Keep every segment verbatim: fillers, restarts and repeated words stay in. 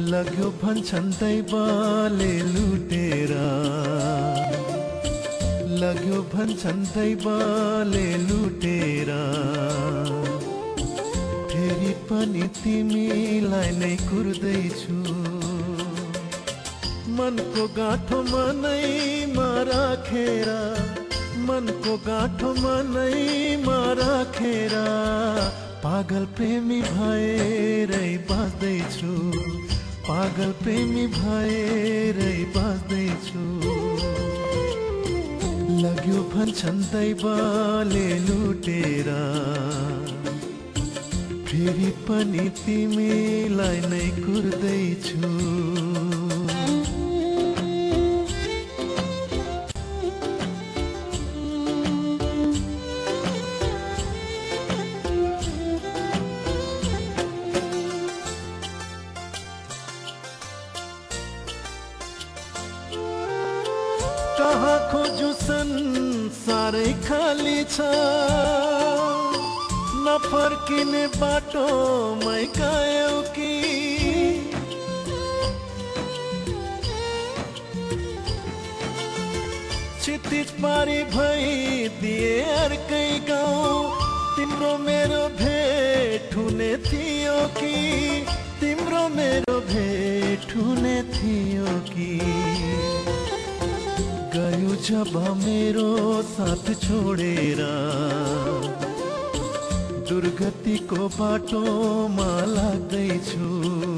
लाग्यो भन्छन् दैवले लुटेर, लाग्यो भन्छन् दैवले लुटेर, फेरि पनि तिमीलाई नै कुर्दैछु। मनको गाँठोमा नै राखेर, मनको गाँठोमा नै राखेर, पागल प्रेमी भएरै बाँच्दैछु, पागल प्रेमी भएरै बाँच्दैछु। लाग्यो भन्छन् दैवले लुटेर, फेरि पनि तिमीलाई नै कुर्दैछु। कहाँ खोजु संसारै खाली छ, नफर्किने बाटोमै गयौ कि क्षितिज पारी भइदिए अर्कै गाउँ। तिम्रो मेरो भेट हुने थियो कि, तिम्रो मेरो भेट हुने थियो कि, गयो जब मेरो साथ छोडेर, दुर्गतिको बाटोमा लाग्दैछु।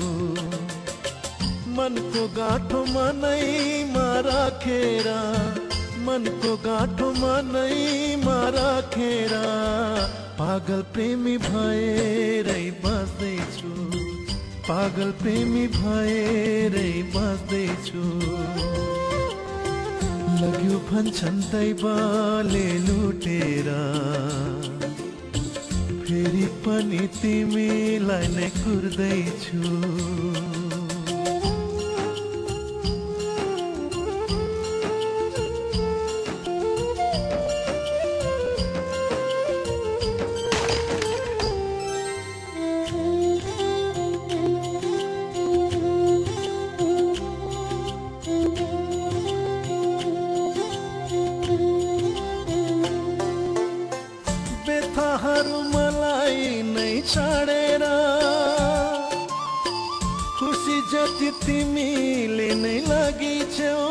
मनको गाँठोमा नै राखेर, मनको गाँठोमा नै राखेर, पागल प्रेमी भएरै बाँच्दैछु, पागल प्रेमी भएरै बाँच्दैछु। लाग्यो भन्छन् दैवले लुटेर, फेरि पनि तिमीलाई नै कुर्दैछु। व्यथाहरू मलाई नै छाडेर, खुसी जति तिमीले नै लगिछौ।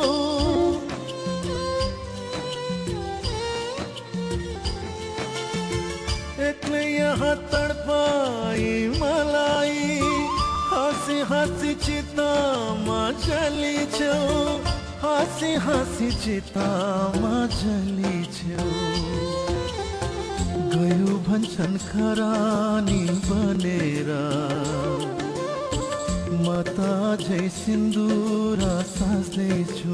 एक्लै यहाँ तडपाई मलाई, हाँसी हाँसी चितामा जलिछौ, हाँसी हाँसी चितामा जलिछौ। गयो भन्छन् खरानी बनेर, म त अझै सिन्दुर साज्दैछु।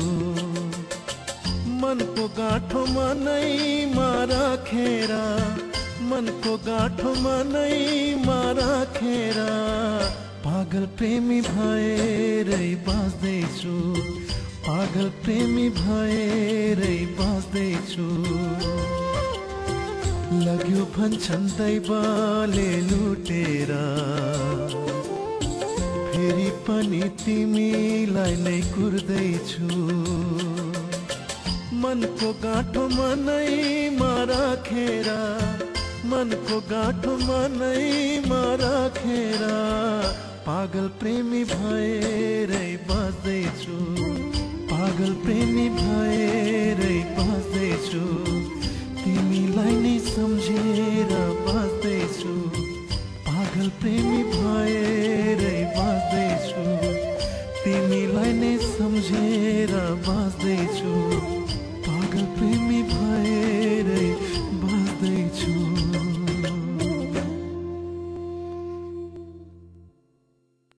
मनको गाँठोमा नै राखेर, मनको गाँठोमा नै राखेर, पागल प्रेमी भएरै बाँच्दैछु, पागल प्रेमी भएरै बाँच्दैछु। लाग्यो भन्छन् दैवले लुटेर, फेरि पनि तिमीलाई नै कुर्दैछु। मनको गाँठोमा नै राखेर, मनको गाँठोमा नै राखेर, पागल प्रेमी भएरै बाँच्दैछु, पागल प्रेमी भएरै बाँच्दैछु। तिमीलाई नै सम्झेर बाँच्दैछु, पागल प्रेमी भएरै बाँच्दैछु। तिमीलाई नै सम्झेर बाँच्दैछु,